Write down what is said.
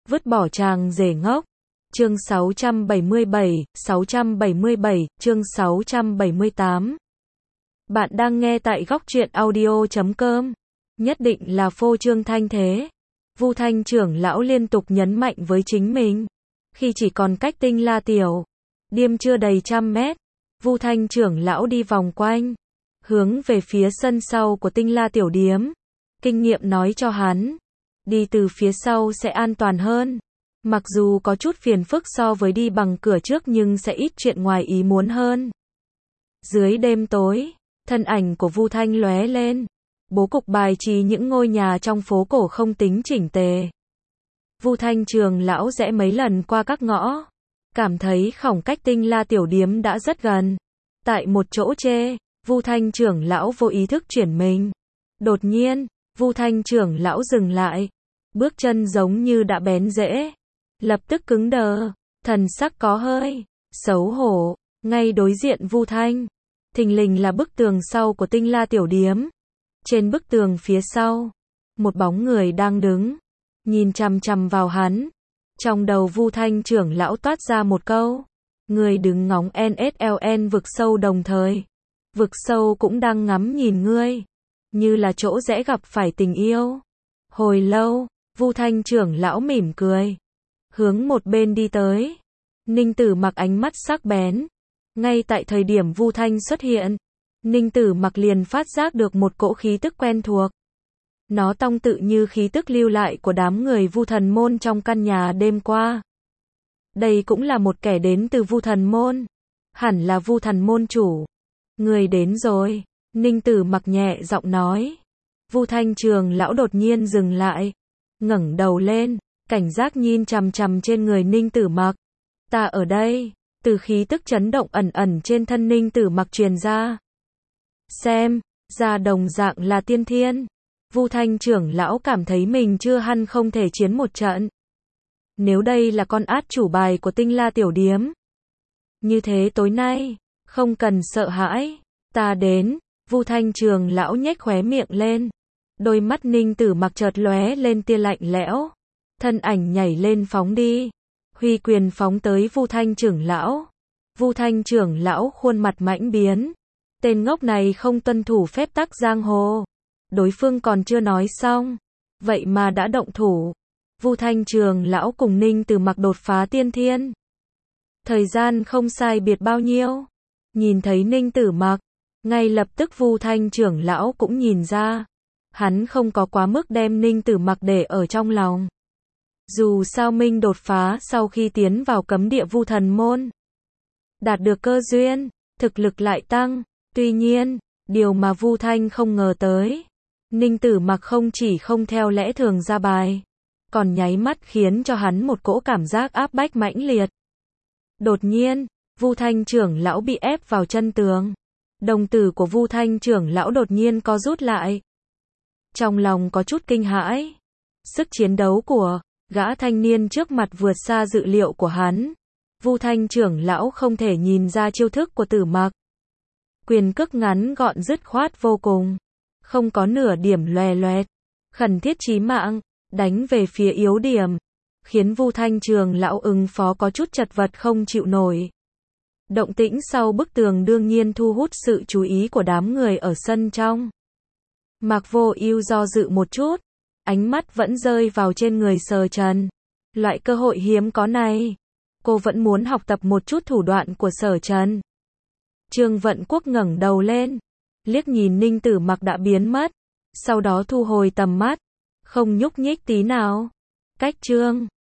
Vứt bỏ chàng rể ngốc. Chương 677, chương 678. Bạn đang nghe tại góc truyện audio.com. Nhất định là phô trương thanh thế. Vu Thanh trưởng lão liên tục nhấn mạnh với chính mình. Khi chỉ còn cách Tinh La Tiểu Điếm chưa đầy 100 mét, Vu Thanh trưởng lão đi vòng quanh, hướng về phía sân sau của Tinh La Tiểu Điếm. Kinh nghiệm nói cho hắn, đi từ phía sau sẽ an toàn hơn. Mặc dù có chút phiền phức so với đi bằng cửa trước nhưng sẽ ít chuyện ngoài ý muốn hơn. Dưới đêm tối, thân ảnh của Vu Thanh lóe lên. Bố cục bài trí những ngôi nhà trong phố cổ không tính chỉnh tề. Vu Thanh trường lão rẽ mấy lần qua các ngõ, cảm thấy khoảng cách Tinh La Tiểu Điếm đã rất gần. Tại một chỗ trê, Vu Thanh trưởng lão vô ý thức chuyển mình. Đột nhiên, Vu Thanh trưởng lão dừng lại, bước chân giống như đã bén rễ, lập tức cứng đờ, thần sắc có hơi xấu hổ. Ngay đối diện Vu Thanh, thình lình là bức tường sau của Tinh La Tiểu Điếm. Trên bức tường phía sau, một bóng người đang đứng, nhìn chằm chằm vào hắn. Trong đầu Vu Thanh trưởng lão toát ra một câu, người đứng ngóng NSLN vực sâu đồng thời. Vực sâu cũng đang ngắm nhìn ngươi, như là chỗ dễ gặp phải tình yêu. Hồi lâu, Vu Thanh trưởng lão mỉm cười, hướng một bên đi tới. Ninh Tử Mặc ánh mắt sắc bén. Ngay tại thời điểm Vu Thanh xuất hiện, Ninh Tử Mặc liền phát giác được một cỗ khí tức quen thuộc. Nó tương tự như khí tức lưu lại của đám người Vu Thần Môn trong căn nhà đêm qua. Đây cũng là một kẻ đến từ Vu Thần Môn. Hẳn là Vu Thần Môn chủ. Người đến rồi, Ninh Tử Mặc nhẹ giọng nói. Vu Thanh trường lão đột nhiên dừng lại, ngẩng đầu lên, cảnh giác nhìn chằm chằm trên người Ninh Tử Mặc. Ta ở đây, từ khí tức chấn động ẩn ẩn trên thân Ninh Tử Mặc truyền ra. Xem ra đồng dạng là tiên thiên. Vu Thanh trưởng lão cảm thấy mình chưa hẳn không thể chiến một trận. Nếu đây là con át chủ bài của Tinh La Tiểu Điếm, như thế tối nay, không cần sợ hãi, ta đến. Vu Thanh trường lão nhếch khóe miệng lên. Đôi mắt Ninh Tử Mặc chợt lóe lên tia lạnh lẽo. Thân ảnh nhảy lên phóng đi, huy quyền phóng tới Vu Thanh trưởng lão. Vu Thanh trưởng lão khuôn mặt mãnh biến. Tên ngốc này không tuân thủ phép tắc giang hồ. Đối phương còn chưa nói xong, vậy mà đã động thủ. Vu Thanh trường lão cùng Ninh Tử Mặc đột phá tiên thiên. Thời gian không sai biệt bao nhiêu. Nhìn thấy Ninh Tử Mặc, ngay lập tức Vu Thanh trưởng lão cũng nhìn ra. Hắn không có quá mức đem Ninh Tử Mặc để ở trong lòng. Dù sao Minh đột phá sau khi tiến vào cấm địa Vu Thần Môn, đạt được cơ duyên, thực lực lại tăng. Tuy nhiên, điều mà Vu Thanh không ngờ tới, Ninh Tử Mặc không chỉ không theo lẽ thường ra bài, còn nháy mắt khiến cho hắn một cỗ cảm giác áp bách mãnh liệt. Đột nhiên, Vu Thanh trưởng lão bị ép vào chân tường. Đồng tử của Vu Thanh trưởng lão đột nhiên co rút lại. Trong lòng có chút kinh hãi. Sức chiến đấu của gã thanh niên trước mặt vượt xa dự liệu của hắn. Vu Thanh trưởng lão không thể nhìn ra chiêu thức của Tử Mặc. Quyền cước ngắn gọn dứt khoát vô cùng, không có nửa điểm loè loẹt, khẩn thiết chí mạng, đánh về phía yếu điểm, khiến Vu Thanh trường lão ứng phó có chút chật vật không chịu nổi. Động tĩnh sau bức tường đương nhiên thu hút sự chú ý của đám người ở sân trong. Mạc Vô Ưu do dự một chút, ánh mắt vẫn rơi vào trên người Sở Trần. Loại cơ hội hiếm có này, cô vẫn muốn học tập một chút thủ đoạn của Sở Trần. Trương Vận Quốc ngẩng đầu lên, liếc nhìn Ninh Tử Mặc đã biến mất, sau đó thu hồi tầm mắt, không nhúc nhích tí nào. Cách Trương